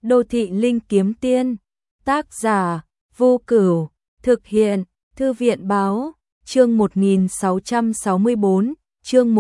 Đô thị linh kiếm tiên, tác giả Vô Cửu, thực hiện Thư viện báo, chương 1664, chương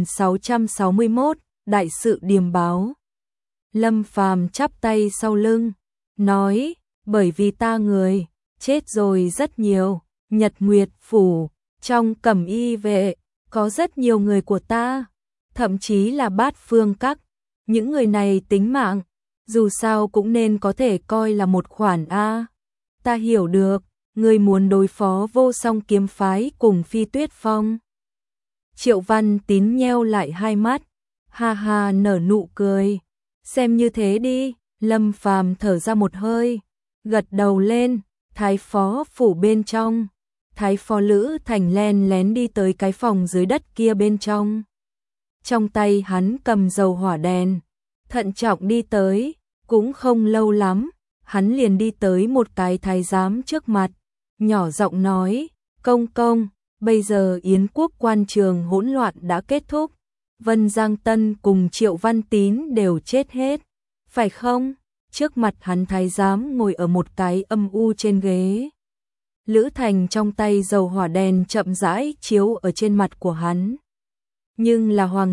1661, đại sự điềm báo. Lâm Phàm chắp tay sau lưng, nói, bởi vì ta người chết rồi rất nhiều, Nhật Nguyệt phủ, trong Cẩm Y vệ, có rất nhiều người của ta, thậm chí là Bát Phương Các, những người này tính mạng, dù sao cũng nên có thể coi là một khoản A. Ta hiểu được, người muốn đối phó Vô Song kiếm phái cùng Phi Tuyết Phong. Triệu Văn Tín nheo lại hai mắt, ha ha nở nụ cười, xem như thế đi. Lâm Phàm thở ra một hơi, gật đầu lên. Thái phó phủ bên trong, Thái phó Lữ Thành len lén đi tới cái phòng dưới đất kia bên trong. Trong tay hắn cầm dầu hỏa đèn, thận trọng đi tới, cũng không lâu lắm, hắn liền đi tới một cái thái giám trước mặt, nhỏ giọng nói, công công, bây giờ Yến quốc quan trường hỗn loạn đã kết thúc, Vân Giang Tân cùng Triệu Văn Tín đều chết hết, phải không? Trước mặt hắn thái giám ngồi ở một cái âm u trên ghế. Lữ Thành trong tay dầu hỏa đèn chậm rãi chiếu ở trên mặt của hắn. Nhưng là hoàng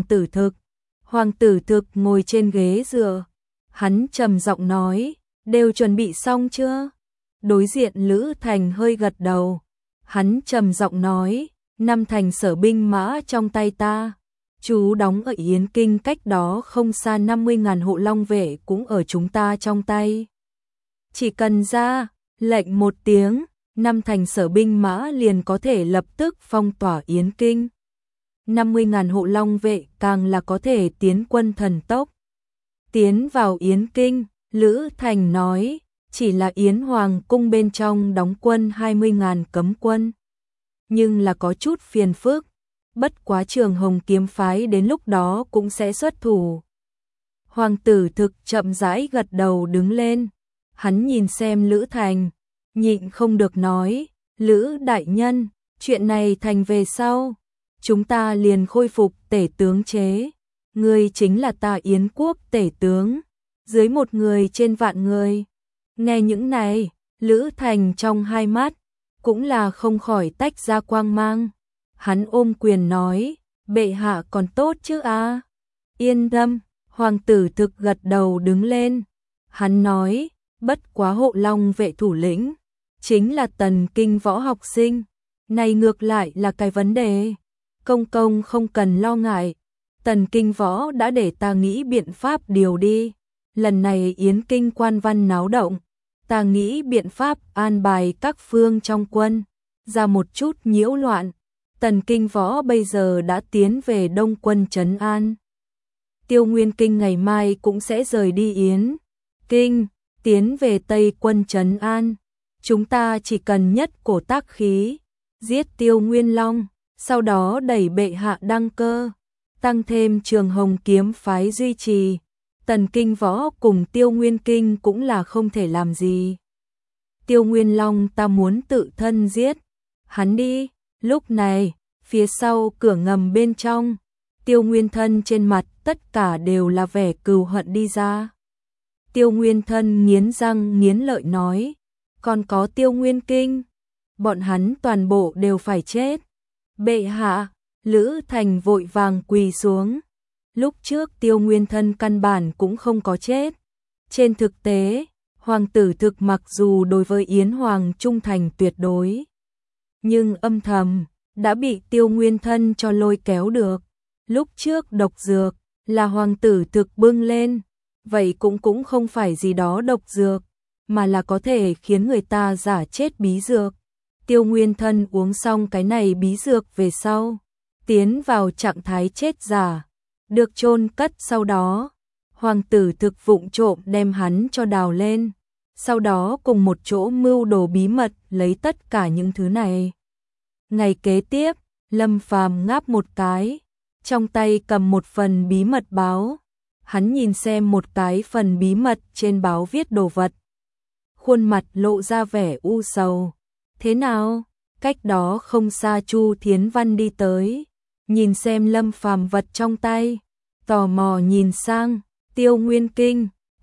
tử thực ngồi trên ghế dựa. Hắn trầm giọng nói, đều chuẩn bị xong chưa? Đối diện Lữ Thành hơi gật đầu. Hắn trầm giọng nói, 5 thành sở binh mã trong tay ta. Chú đóng ở Yến Kinh cách đó không xa 50.000 hộ long vệ cũng ở chúng ta trong tay. Chỉ cần ra lệnh một tiếng, 5 thành sở binh mã liền có thể lập tức phong tỏa Yến Kinh. 50.000 hộ long vệ càng là có thể tiến quân thần tốc. Tiến vào Yến Kinh, Lữ Thành nói, chỉ là Yến Hoàng cung bên trong đóng quân 20.000 cấm quân. Nhưng là có chút phiền phức. Bất quá Trường Hồng kiếm phái đến lúc đó cũng sẽ xuất thủ. Hoàng tử thực chậm rãi gật đầu đứng lên. Hắn nhìn xem Lữ Thành, nhịn không được nói, Lữ đại nhân, chuyện này thành về sau, chúng ta liền khôi phục tể tướng chế. Ngươi chính là ta Yến quốc tể tướng, dưới một người trên vạn người. Nghe những này, Lữ Thành trong hai mắt, cũng là không khỏi tách ra quang mang. Hắn ôm quyền nói, bệ hạ còn tốt chứ à? Yên tâm, hoàng tử thực gật đầu đứng lên. Hắn nói, bất quá hộ long vệ thủ lĩnh, chính là Tần Kinh Võ học sinh. Này ngược lại là cái vấn đề. Công công không cần lo ngại. Tần Kinh Võ đã để ta nghĩ biện pháp điều đi. Lần này Yến Kinh quan văn náo động, ta nghĩ biện pháp an bài các phương trong quân, ra một chút nhiễu loạn. Tần Kinh Võ bây giờ đã tiến về Đông quân trấn an. Tiêu Nguyên Kinh ngày mai cũng sẽ rời đi Yến Kinh, tiến về Tây quân trấn an. Chúng ta chỉ cần nhất cổ tác khí, giết Tiêu Nguyên Long, sau đó đẩy bệ hạ đăng cơ, tăng thêm Trường Hồng kiếm phái duy trì. Tần Kinh Võ cùng Tiêu Nguyên Kinh cũng là không thể làm gì. Tiêu Nguyên Long ta muốn tự thân giết hắn đi. Lúc này, phía sau cửa ngầm bên trong, Tiêu Nguyên Thân trên mặt tất cả đều là vẻ cừu hận đi ra. Tiêu Nguyên Thân nghiến răng nghiến lợi nói, còn có Tiêu Nguyên Kinh, bọn hắn toàn bộ đều phải chết. Bệ hạ, Lữ Thành vội vàng quỳ xuống. Lúc trước Tiêu Nguyên Thân căn bản cũng không có chết. Trên thực tế, hoàng tử thực mặc dù đối với Yến Hoàng trung thành tuyệt đối, nhưng âm thầm đã bị Tiêu Nguyên Thân cho lôi kéo được. Lúc trước độc dược là hoàng tử thực bưng lên, vậy cũng không phải gì đó độc dược, mà là có thể khiến người ta giả chết bí dược. Tiêu Nguyên Thân uống xong cái này bí dược về sau, tiến vào trạng thái chết giả, được chôn cất. Sau đó, hoàng tử thực vụng trộm đem hắn cho đào lên, sau đó cùng một chỗ mưu đồ bí mật lấy tất cả những thứ này. Ngày kế tiếp, Lâm Phàm ngáp một cái, trong tay cầm một phần bí mật báo. Hắn nhìn xem một cái phần bí mật trên báo viết đồ vật. Khuôn mặt lộ ra vẻ u sầu. Thế nào? Cách đó không xa Chu Thiến Văn đi tới, nhìn xem Lâm Phàm vật trong tay, tò mò nhìn sang Tiêu Nguyên Kinh,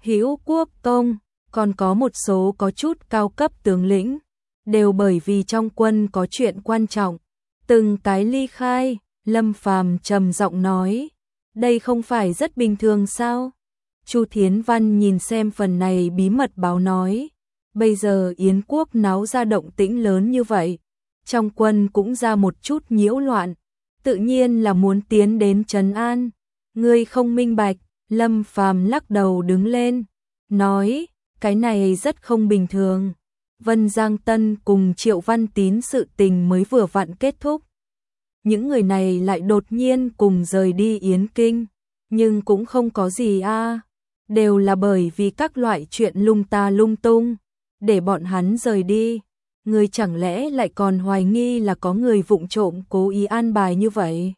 Hữu Quốc Công, còn có một số có chút cao cấp tướng lĩnh, đều bởi vì trong quân có chuyện quan trọng, từng cái ly khai. Lâm Phàm trầm giọng nói, đây không phải rất bình thường sao? Chu Thiến Văn nhìn xem phần này bí mật báo nói, bây giờ Yến quốc náo ra động tĩnh lớn như vậy, trong quân cũng ra một chút nhiễu loạn, tự nhiên là muốn tiến đến trấn an. Ngươi không minh bạch. Lâm Phàm lắc đầu đứng lên, nói, cái này rất không bình thường. Vân Giang Tân cùng Triệu Văn Tín sự tình mới vừa vặn kết thúc. Những người này lại đột nhiên cùng rời đi Yến Kinh, nhưng cũng không có gì a, đều là bởi vì các loại chuyện lung ta lung tung, để bọn hắn rời đi. Người chẳng lẽ lại còn hoài nghi là có người vụng trộm cố ý an bài như vậy?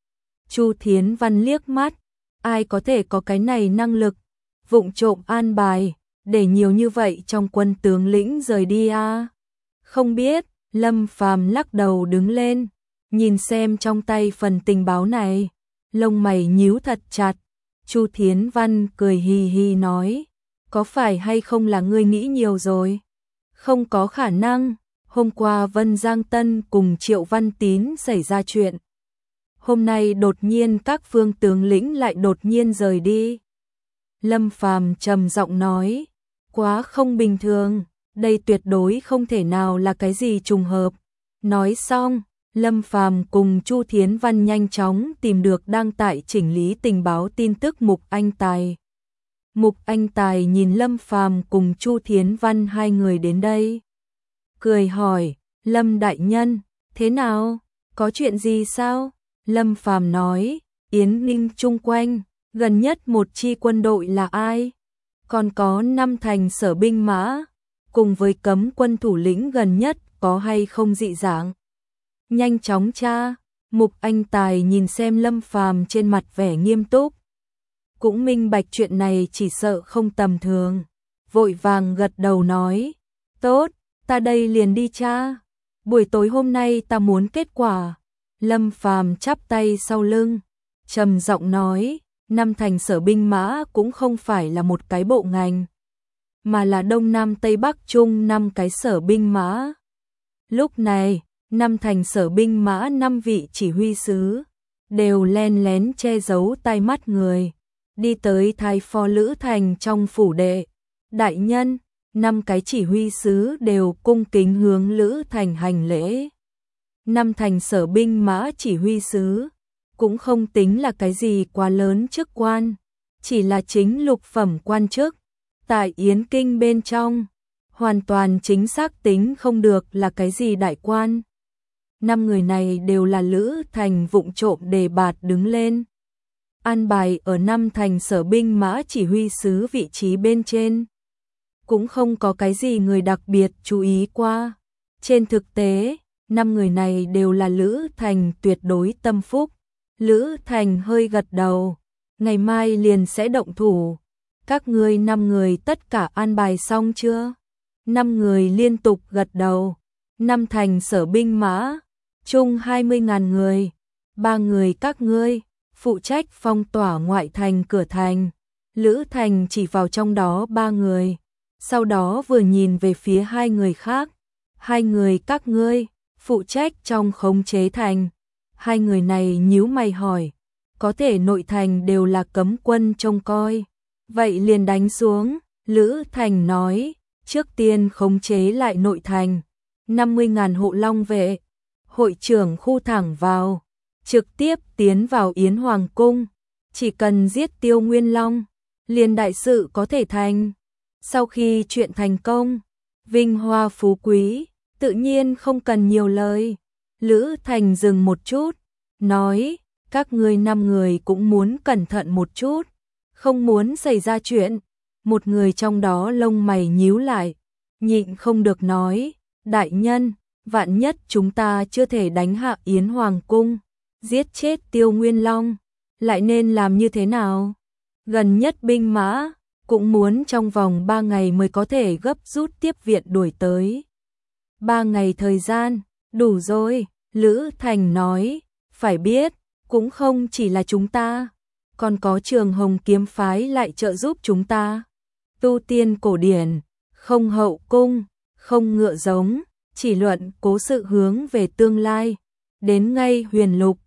Chu Thiến Văn liếc mắt, ai có thể có cái này năng lực, vụng trộm an bài, để nhiều như vậy trong quân tướng lĩnh rời đi a? Không biết. Lâm Phàm lắc đầu đứng lên, nhìn xem trong tay phần tình báo này, lông mày nhíu thật chặt. Chu Thiến Văn cười hì hì nói, có phải hay không là ngươi nghĩ nhiều rồi? Không có khả năng, hôm qua Vân Giang Tân cùng Triệu Văn Tín xảy ra chuyện. Hôm nay đột nhiên các phương tướng lĩnh lại đột nhiên rời đi. Lâm Phàm trầm giọng nói, quá không bình thường, đây tuyệt đối không thể nào là cái gì trùng hợp. Nói xong, Lâm Phàm cùng Chu Thiến Văn nhanh chóng tìm được đang tại chỉnh lý tình báo tin tức Mục Anh Tài. Mục Anh Tài nhìn Lâm Phàm cùng Chu Thiến Văn hai người đến đây, cười hỏi, Lâm đại nhân, thế nào? Có chuyện gì sao? Lâm Phàm nói, Yến Ninh chung quanh, gần nhất một chi quân đội là ai? Còn có 5 thành sở binh mã, cùng với cấm quân thủ lĩnh gần nhất có hay không dị dạng? Nhanh chóng tra. Mục Anh Tài nhìn xem Lâm Phàm trên mặt vẻ nghiêm túc, cũng minh bạch chuyện này chỉ sợ không tầm thường, vội vàng gật đầu nói, tốt, ta đây liền đi tra. Buổi tối hôm nay ta muốn kết quả. Lâm Phàm chắp tay sau lưng, trầm giọng nói, 5 thành sở binh mã cũng không phải là một cái bộ ngành, mà là Đông Nam Tây Bắc Trung 5 cái sở binh mã. Lúc này, 5 thành sở binh mã 5 vị chỉ huy sứ đều len lén che giấu tai mắt người, đi tới Thái Phó Lữ Thành trong phủ đệ. Đại nhân, 5 cái chỉ huy sứ đều cung kính hướng Lữ Thành hành lễ. 5 thành sở binh mã chỉ huy sứ cũng không tính là cái gì quá lớn chức quan, chỉ là chính lục phẩm quan chức. Tại Yến Kinh bên trong, hoàn toàn chính xác tính không được là cái gì đại quan. 5 người này đều là Lữ Thành vụng trộm đề bạt đứng lên, an bài ở 5 thành sở binh mã chỉ huy sứ vị trí bên trên. Cũng không có cái gì người đặc biệt chú ý qua. Trên thực tế, 5 người này đều là Lữ Thành tuyệt đối tâm phúc. Lữ Thành hơi gật đầu, ngày mai liền sẽ động thủ. Các ngươi 5 người tất cả an bài xong chưa? 5 người liên tục gật đầu. 5 thành sở binh mã, chung 20.000 người. 3 người các ngươi, phụ trách phong tỏa ngoại thành cửa thành. Lữ Thành chỉ vào trong đó 3 người, sau đó vừa nhìn về phía 2 người khác. 2 người các ngươi, phụ trách trong khống chế thành. 2 người này nhíu mày hỏi, có thể nội thành đều là cấm quân trông coi, vậy liền đánh xuống. Lữ Thành nói, trước tiên khống chế lại nội thành, 50.000 hộ long vệ, hội trưởng khu thẳng vào, trực tiếp tiến vào Yến Hoàng cung, chỉ cần giết Tiêu Nguyên Long, liền đại sự có thể thành. Sau khi chuyện thành công, vinh hoa phú quý, tự nhiên không cần nhiều lời. Lữ Thành dừng một chút, nói, các ngươi 5 người cũng muốn cẩn thận một chút, không muốn xảy ra chuyện. Một người trong đó lông mày nhíu lại, nhịn không được nói, đại nhân, vạn nhất chúng ta chưa thể đánh hạ Yến Hoàng cung, giết chết Tiêu Nguyên Long, lại nên làm như thế nào? Gần nhất binh mã cũng muốn trong vòng 3 ngày mới có thể gấp rút tiếp viện đuổi tới. 3 ngày thời gian, đủ rồi. Lữ Thành nói, phải biết, cũng không chỉ là chúng ta, còn có Trường Hồng kiếm phái lại trợ giúp chúng ta. tu tiên cổ điển, không hậu cung, không ngựa giống, chỉ luận cố sự hướng về tương lai. Đến ngay huyền lục,